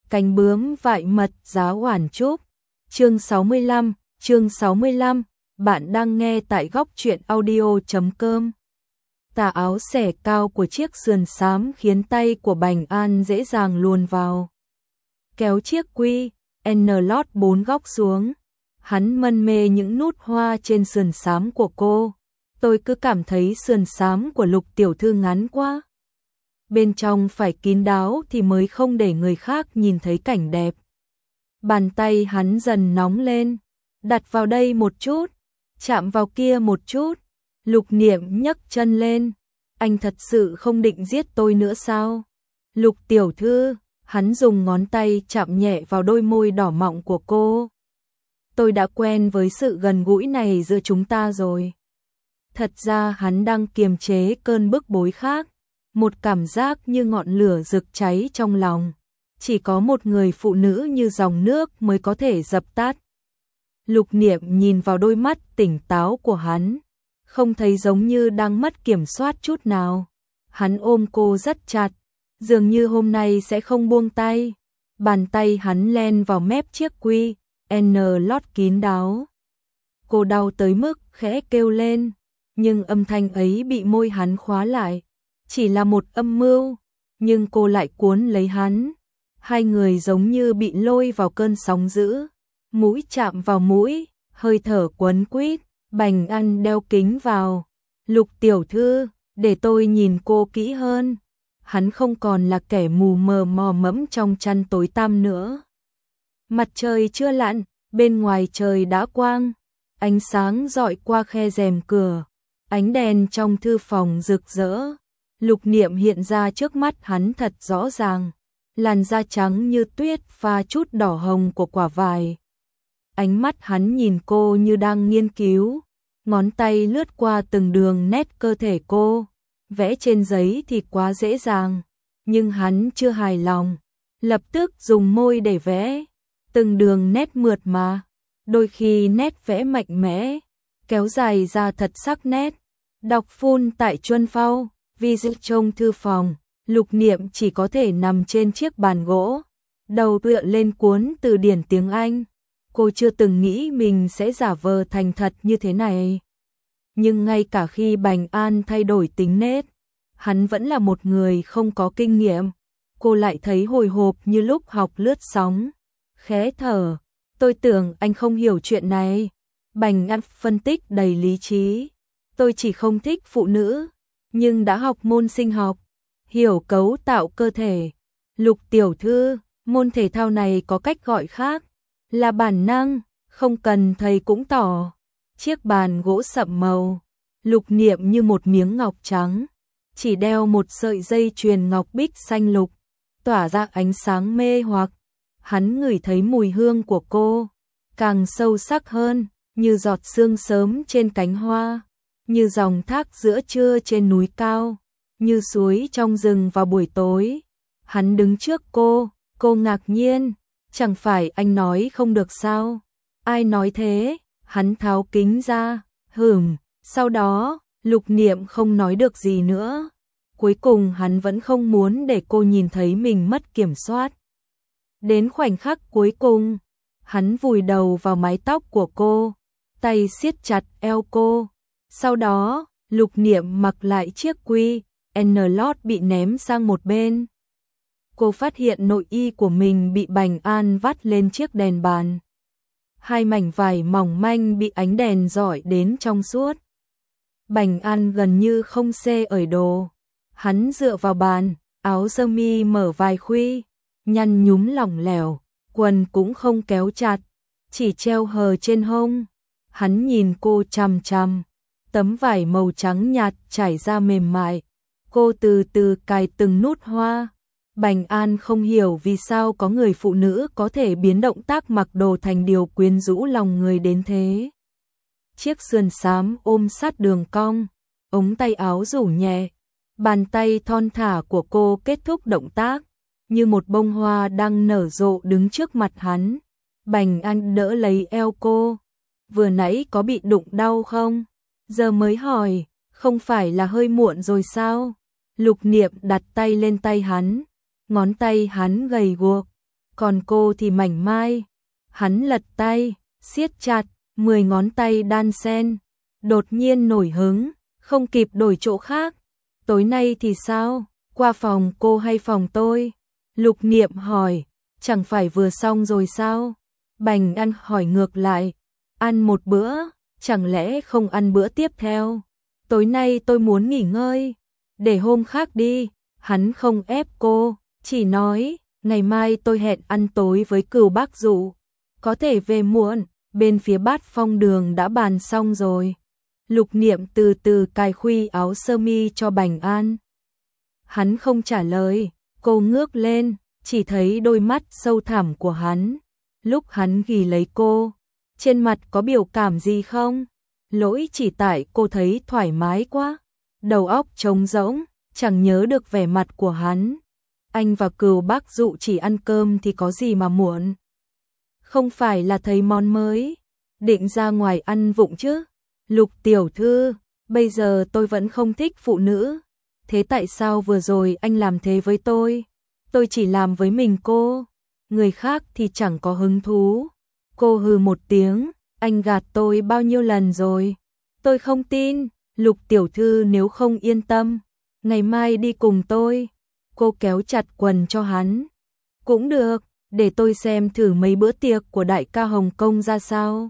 Cánh bướm vại mật giá Oản Trúc. Chương 65, bạn đang nghe tại góc truyện audio.com. Tà áo xẻ cao của chiếc sườn xám khiến tay của Bành An dễ dàng luồn vào. Kéo chiếc quy N lót 4 góc xuống, hắn mân mê những nút hoa trên sườn xám của cô. Tôi cứ cảm thấy sườn xám của Lục tiểu thư ngắn quá. Bên trong phải kín đáo thì mới không để người khác nhìn thấy cảnh đẹp. Bàn tay hắn dần nóng lên, đặt vào đây một chút, chạm vào kia một chút. Lục Niệm nhấc chân lên, anh thật sự không định giết tôi nữa sao? Lục tiểu thư, hắn dùng ngón tay chạm nhẹ vào đôi môi đỏ mọng của cô. Tôi đã quen với sự gần gũi này giữa chúng ta rồi. Thật ra hắn đang kiềm chế cơn bức bối khác, một cảm giác như ngọn lửa rực cháy trong lòng. Chỉ có một người phụ nữ như dòng nước mới có thể dập tắt. Lục Niệm nhìn vào đôi mắt tỉnh táo của hắn, không thấy giống như đang mất kiểm soát chút nào. Hắn ôm cô rất chặt, dường như hôm nay sẽ không buông tay. Bàn tay hắn len vào mép chiếc quy N lót kín đáo. Cô đau tới mức khẽ kêu lên, nhưng âm thanh ấy bị môi hắn khóa lại. Chỉ là một âm mưu, nhưng cô lại cuốn lấy hắn. Hai người giống như bị lôi vào cơn sóng dữ, mũi chạm vào mũi, hơi thở quấn quýt. Bành An đeo kính vào. Lục tiểu thư, để tôi nhìn cô kỹ hơn. Hắn không còn là kẻ mù mờ mò mẫm trong chăn tối tăm nữa. Mặt trời chưa lặn, bên ngoài trời đã quang. Ánh sáng rọi qua khe rèm cửa. Ánh đèn trong thư phòng rực rỡ. Lục Niệm hiện ra trước mắt hắn thật rõ ràng. Làn da trắng như tuyết pha chút đỏ hồng của quả vải. Ánh mắt hắn nhìn cô như đang nghiên cứu. Ngón tay lướt qua từng đường nét cơ thể cô. Vẽ trên giấy thì quá dễ dàng, nhưng hắn chưa hài lòng. Lập tức dùng môi để vẽ. Từng đường nét mượt mà. Đôi khi nét vẽ mạnh mẽ, kéo dài ra thật sắc nét. Đọc phun tại Chuân Phao, vì dự trong thư phòng. Lục Niệm chỉ có thể nằm trên chiếc bàn gỗ, đầu tựa lên cuốn từ điển tiếng Anh. Cô chưa từng nghĩ mình sẽ giả vờ thành thật như thế này. Nhưng ngay cả khi Bành An thay đổi tính nết, hắn vẫn là một người không có kinh nghiệm. Cô lại thấy hồi hộp như lúc học lướt sóng. Khẽ thở, tôi tưởng anh không hiểu chuyện này. Bành An phân tích đầy lý trí. Tôi chỉ không thích phụ nữ, nhưng đã học môn sinh học, hiểu cấu tạo cơ thể. Lục tiểu thư, môn thể thao này có cách gọi khác, là bản năng, không cần thầy cũng tỏ. Chiếc bàn gỗ sậm màu, Lục Niệm như một miếng ngọc trắng, chỉ đeo một sợi dây chuyền ngọc bích xanh lục, tỏa ra ánh sáng mê hoặc. Hắn ngửi thấy mùi hương của cô, càng sâu sắc hơn, như giọt sương sớm trên cánh hoa, như dòng thác giữa trưa trên núi cao, như suối trong rừng vào buổi tối. Hắn đứng trước cô ngạc nhiên, chẳng phải anh nói không được sao? Ai nói thế? Hắn tháo kính ra, sau đó, Lục Niệm không nói được gì nữa. Cuối cùng hắn vẫn không muốn để cô nhìn thấy mình mất kiểm soát. Đến khoảnh khắc cuối cùng, hắn vùi đầu vào mái tóc của cô, tay siết chặt eo cô. Sau đó, Lục Niệm mặc lại chiếc quy N lót bị ném sang một bên. Cô phát hiện nội y của mình bị Bành An vắt lên chiếc đèn bàn. Hai mảnh vải mỏng manh bị ánh đèn rọi đến trong suốt. Bành An gần như không xê ởi đồ. Hắn dựa vào bàn, áo sơ mi mở vài khuy, nhăn nhúm lỏng lẻo, quần cũng không kéo chặt, chỉ treo hờ trên hông. Hắn nhìn cô chằm chằm, tấm vải màu trắng nhạt trải ra mềm mại. Cô từ từ cài từng nút hoa. Bành An không hiểu vì sao có người phụ nữ có thể biến động tác mặc đồ thành điều quyến rũ lòng người đến thế. Chiếc sườn xám ôm sát đường cong, ống tay áo rủ nhẹ, bàn tay thon thả của cô kết thúc động tác, như một bông hoa đang nở rộ đứng trước mặt hắn. Bành An đỡ lấy eo cô. Vừa nãy có bị đụng đau không? Giờ mới hỏi, không phải là hơi muộn rồi sao? Lục Niệm đặt tay lên tay hắn, ngón tay hắn gầy guộc, còn cô thì mảnh mai. Hắn lật tay, siết chặt, 10 ngón tay đan xen, đột nhiên nổi hứng, không kịp đổi chỗ khác. Tối nay thì sao, qua phòng cô hay phòng tôi? Lục Niệm hỏi, chẳng phải vừa xong rồi sao? Bành An hỏi ngược lại, ăn một bữa, chẳng lẽ không ăn bữa tiếp theo? Tối nay tôi muốn nghỉ ngơi, để hôm khác đi. Hắn không ép cô, chỉ nói, ngày mai tôi hẹn ăn tối với Cửu Bác Dụ, có thể về muộn, bên phía Bát Phong Đường đã bàn xong rồi. Lục Niệm từ từ cài khuy áo sơ mi cho Bành An. Hắn không trả lời, cô ngước lên, chỉ thấy đôi mắt sâu thẳm của hắn. Lúc hắn ghì lấy cô, trên mặt có biểu cảm gì không? Lỗi chỉ tại cô thấy thoải mái quá, đầu óc trống rỗng, chẳng nhớ được vẻ mặt của hắn. Anh và Cửu Bác Dụ chỉ ăn cơm thì có gì mà muộn? Không phải là thấy món mới, định ra ngoài ăn vụng chứ? Lục tiểu thư, bây giờ tôi vẫn không thích phụ nữ. Thế tại sao vừa rồi anh làm thế với tôi? Tôi chỉ làm với mình cô, người khác thì chẳng có hứng thú. Cô hừ một tiếng, anh gạt tôi bao nhiêu lần rồi? Tôi không tin. Lục tiểu thư nếu không yên tâm, ngày mai đi cùng tôi. Cô kéo chặt quần cho hắn. Cũng được, để tôi xem thử mấy bữa tiệc của đại ca Hồng Kông ra sao.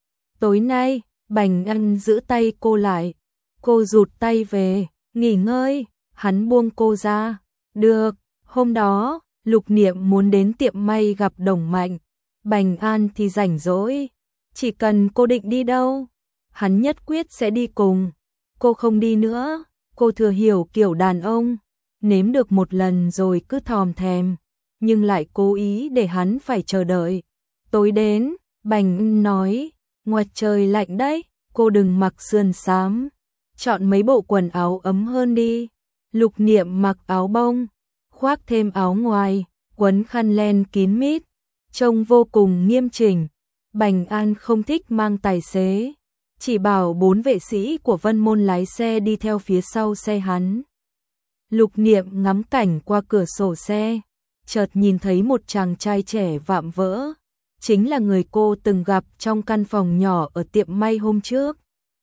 Tối nay, Bành An giữ tay cô lại. Cô rụt tay về, nghỉ ngơi. Hắn buông cô ra. Được, hôm đó, Lục Niệm muốn đến tiệm may gặp Đồng Mạnh. Bành An thì rảnh rỗi. Chỉ cần cô định đi đâu, hắn nhất quyết sẽ đi cùng. Cô không đi nữa, cô thừa hiểu kiểu đàn ông. Nếm được một lần rồi cứ thòm thèm, nhưng lại cố ý để hắn phải chờ đợi. Tối đến, Bành nói, ngoài trời lạnh đấy, cô đừng mặc sườn xám. Chọn mấy bộ quần áo ấm hơn đi. Lục Niệm mặc áo bông, khoác thêm áo ngoài, quấn khăn len kín mít, trông vô cùng nghiêm chỉnh. Bành An không thích mang tài xế, chỉ bảo 4 vệ sĩ của Vân Môn lái xe đi theo phía sau xe hắn. Lục Niệm ngắm cảnh qua cửa sổ xe, chợt nhìn thấy một chàng trai trẻ vạm vỡ, chính là người cô từng gặp trong căn phòng nhỏ ở tiệm may hôm trước.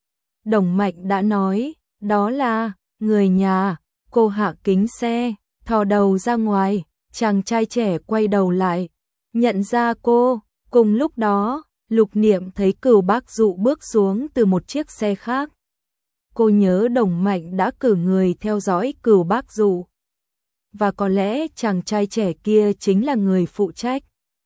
Đồng Mạnh đã nói, đó là người nhà. Cô hạ kính xe, thò đầu ra ngoài, chàng trai trẻ quay đầu lại, nhận ra cô. Cùng lúc đó, Lục Niệm thấy Cửu Bác Dụ bước xuống từ một chiếc xe khác. Cô nhớ Đồng Mạnh đã cử người theo dõi Cửu Bác Dụ, và có lẽ chàng trai trẻ kia chính là người phụ trách.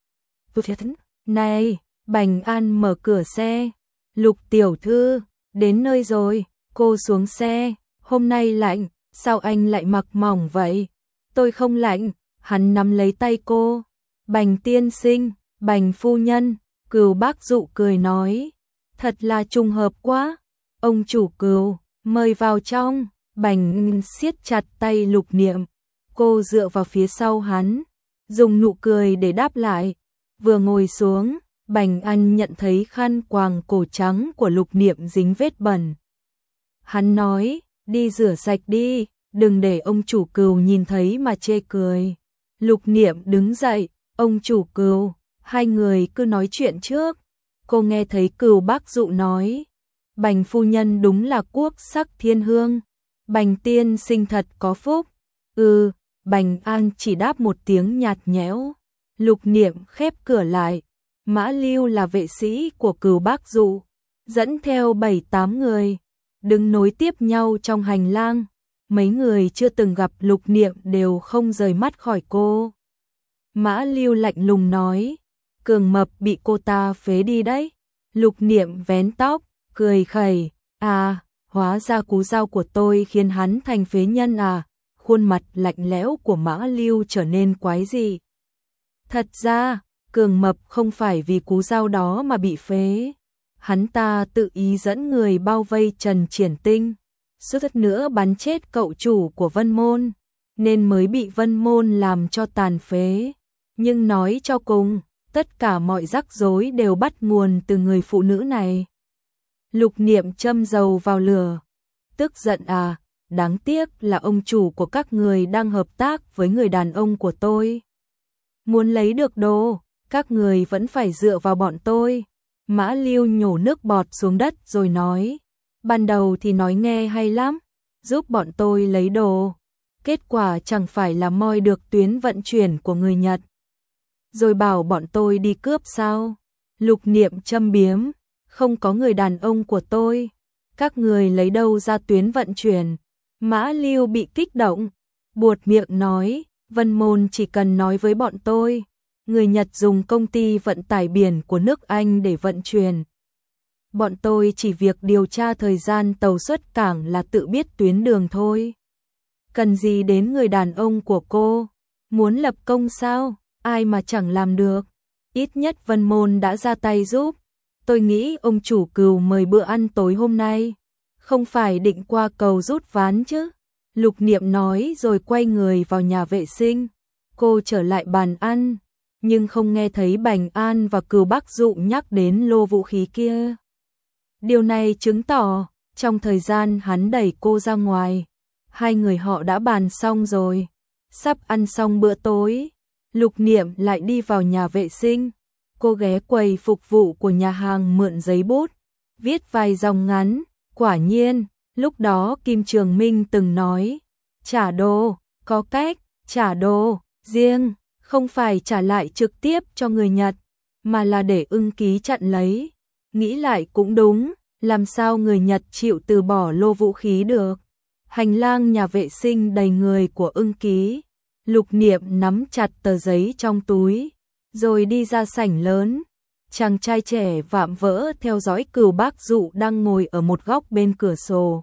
Này, Bành An mở cửa xe. Lục tiểu thư, đến nơi rồi. Cô xuống xe. Hôm nay lạnh, sao anh lại mặc mỏng vậy? Tôi không lạnh. Hắn nắm lấy tay cô. Bành tiên sinh, Bành phu nhân. Cửu Bác Dụ cười nói, thật là trùng hợp quá. Ông chủ Cửu, mời vào trong. Bành siết chặt tay Lục Niệm. Cô dựa vào phía sau hắn, dùng nụ cười để đáp lại. Vừa ngồi xuống, Bành An nhận thấy khăn quàng cổ trắng của Lục Niệm dính vết bẩn. Hắn nói, đi rửa sạch đi, đừng để ông chủ Cửu nhìn thấy mà chê cười. Lục Niệm đứng dậy, ông chủ Cửu, hai người cứ nói chuyện trước. Cô nghe thấy Cửu Bác Dụ nói, Bành phu nhân đúng là quốc sắc thiên hương. Bành tiên sinh thật có phúc. Bành An chỉ đáp một tiếng nhạt nhẽo. Lục Niệm khép cửa lại. Mã Lưu là vệ sĩ của Cửu Bác Dụ, dẫn theo 7-8 người, đứng nối tiếp nhau trong hành lang. Mấy người chưa từng gặp Lục Niệm đều không rời mắt khỏi cô. Mã Lưu lạnh lùng nói, Cường Mập bị cô ta phế đi đấy. Lục Niệm vén tóc, cười khẩy, hóa ra cú dao của tôi khiến hắn thành phế nhân à? Khuôn mặt lạnh lẽo của Mã Lưu trở nên quái dị. Thật ra, Cường Mập không phải vì cú dao đó mà bị phế. Hắn ta tự ý dẫn người bao vây Trần Triển Tinh, suýt nữa bắn chết cậu chủ của Vân Môn, nên mới bị Vân Môn làm cho tàn phế. Nhưng nói cho cùng, tất cả mọi rắc rối đều bắt nguồn từ người phụ nữ này. Lục Niệm châm dầu vào lửa. Tức giận à? Đáng tiếc là ông chủ của các người đang hợp tác với người đàn ông của tôi. Muốn lấy được đồ, các người vẫn phải dựa vào bọn tôi. Mã Lưu nhổ nước bọt xuống đất rồi nói, ban đầu thì nói nghe hay lắm, giúp bọn tôi lấy đồ. Kết quả chẳng phải là moi được tuyến vận chuyển của người Nhật. Rồi bảo bọn tôi đi cướp sao? Lục Niệm châm biếm, không có người đàn ông của tôi. Các người lấy đâu ra tuyến vận chuyển? Mã Lưu bị kích động, buột miệng nói, Vân Môn chỉ cần nói với bọn tôi. Người Nhật dùng công ty vận tải biển của nước Anh để vận chuyển. Bọn tôi chỉ việc điều tra thời gian tàu xuất cảng là tự biết tuyến đường thôi. Cần gì đến người đàn ông của cô? Muốn lập công sao? Ai mà chẳng làm được. Ít nhất Vân Môn đã ra tay giúp. Tôi nghĩ ông chủ Cừu mời bữa ăn tối hôm nay. Không phải định qua cầu rút ván chứ? Lục Niệm nói rồi quay người vào nhà vệ sinh. Cô trở lại bàn ăn, nhưng không nghe thấy Bành An và Cừu Bắc Dụ nhắc đến lô vũ khí kia. Điều này chứng tỏ, trong thời gian hắn đẩy cô ra ngoài, hai người họ đã bàn xong rồi. Sắp ăn xong bữa tối, Lục Niệm lại đi vào nhà vệ sinh. Cô ghé quầy phục vụ của nhà hàng mượn giấy bút, viết vài dòng ngắn. Quả nhiên, lúc đó Kim Trường Minh từng nói, trả đồ, có cách, trả đồ, riêng, không phải trả lại trực tiếp cho người Nhật, mà là để Ưng Ký chặn lấy. Nghĩ lại cũng đúng, làm sao người Nhật chịu từ bỏ lô vũ khí được. Hành lang nhà vệ sinh đầy người của Ưng Ký. Lục Niệm nắm chặt tờ giấy trong túi, rồi đi ra sảnh lớn. Chàng trai trẻ vạm vỡ theo dõi Cừu Bắc Dụ đang ngồi ở một góc bên cửa sổ.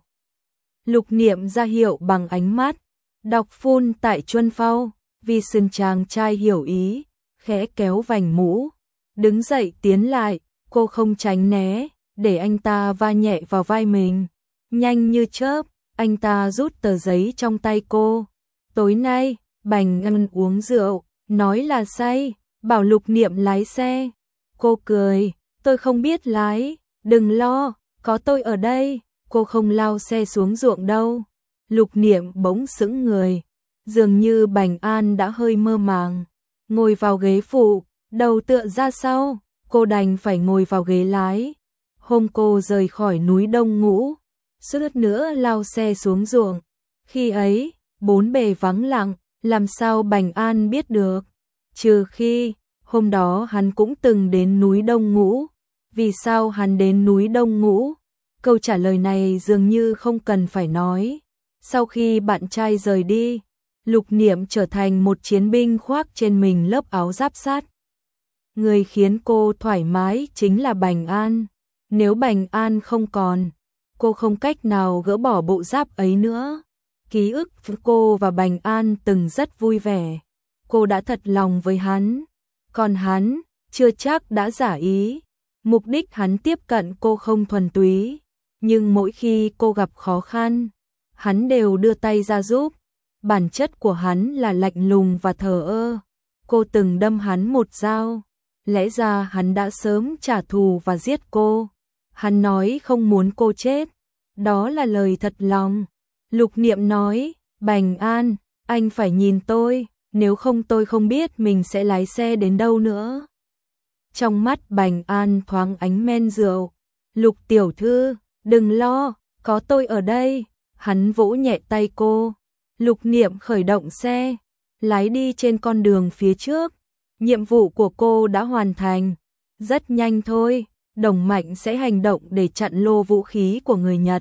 Lục Niệm ra hiệu bằng ánh mắt, đọc phun tại chuân phao, vì sừng chàng trai hiểu ý, khẽ kéo vành mũ, đứng dậy tiến lại, cô không tránh né, để anh ta va nhẹ vào vai mình. Nhanh như chớp, anh ta rút tờ giấy trong tay cô. Tối nay, Bành An uống rượu, nói là say, bảo Lục Niệm lái xe. Cô cười, tôi không biết lái, đừng lo, có tôi ở đây, cô không lao xe xuống ruộng đâu. Lục Niệm bỗng sững người, dường như Bành An đã hơi mơ màng. Ngồi vào ghế phụ, đầu tựa ra sau, cô đành phải ngồi vào ghế lái. Hôm cô rời khỏi núi Đông Ngũ, suýt nữa lao xe xuống ruộng. Khi ấy, bốn bề vắng lặng, làm sao Bành An biết được? Trừ khi, hôm đó hắn cũng từng đến núi Đông Ngũ. Vì sao hắn đến núi Đông Ngũ? Câu trả lời này dường như không cần phải nói. Sau khi bạn trai rời đi, Lục Niệm trở thành một chiến binh khoác trên mình lớp áo giáp sắt. Người khiến cô thoải mái chính là Bành An. Nếu Bành An không còn, cô không cách nào gỡ bỏ bộ giáp ấy nữa. Ký ức với cô và Bành An từng rất vui vẻ. Cô đã thật lòng với hắn, còn hắn chưa chắc đã giả ý. Mục đích hắn tiếp cận cô không thuần túy, nhưng mỗi khi cô gặp khó khăn, hắn đều đưa tay ra giúp. Bản chất của hắn là lạnh lùng và thờ ơ. Cô từng đâm hắn một dao, lẽ ra hắn đã sớm trả thù và giết cô. Hắn nói không muốn cô chết, đó là lời thật lòng. Lục Niệm nói, Bành An, anh phải nhìn tôi, nếu không tôi không biết mình sẽ lái xe đến đâu nữa. Trong mắt Bành An thoáng ánh men rượu. Lục tiểu thư, đừng lo, có tôi ở đây. Hắn vỗ nhẹ tay cô. Lục Niệm khởi động xe, lái đi trên con đường phía trước. Nhiệm vụ của cô đã hoàn thành. Rất nhanh thôi, Đồng Mạnh sẽ hành động để chặn lô vũ khí của người Nhật.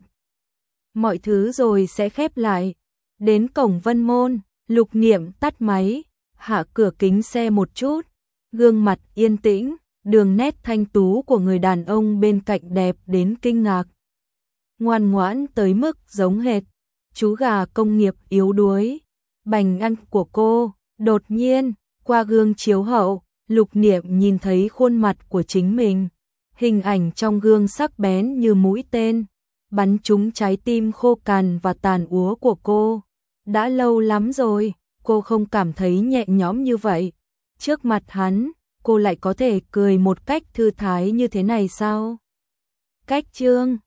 Mọi thứ rồi sẽ khép lại. Đến cổng Vân Môn, Lục Niệm tắt máy, hạ cửa kính xe một chút. Gương mặt yên tĩnh, đường nét thanh tú của người đàn ông bên cạnh đẹp đến kinh ngạc. Ngoan ngoãn tới mức giống hệt chú gà công nghiệp yếu đuối. Bành An của cô, đột nhiên, qua gương chiếu hậu, Lục Niệm nhìn thấy khuôn mặt của chính mình. Hình ảnh trong gương sắc bén như mũi tên, bắn trúng trái tim khô cằn và tàn úa của cô. Đã lâu lắm rồi, cô không cảm thấy nhẹ nhõm như vậy. Trước mặt hắn, cô lại có thể cười một cách thư thái như thế này sao? Cách chương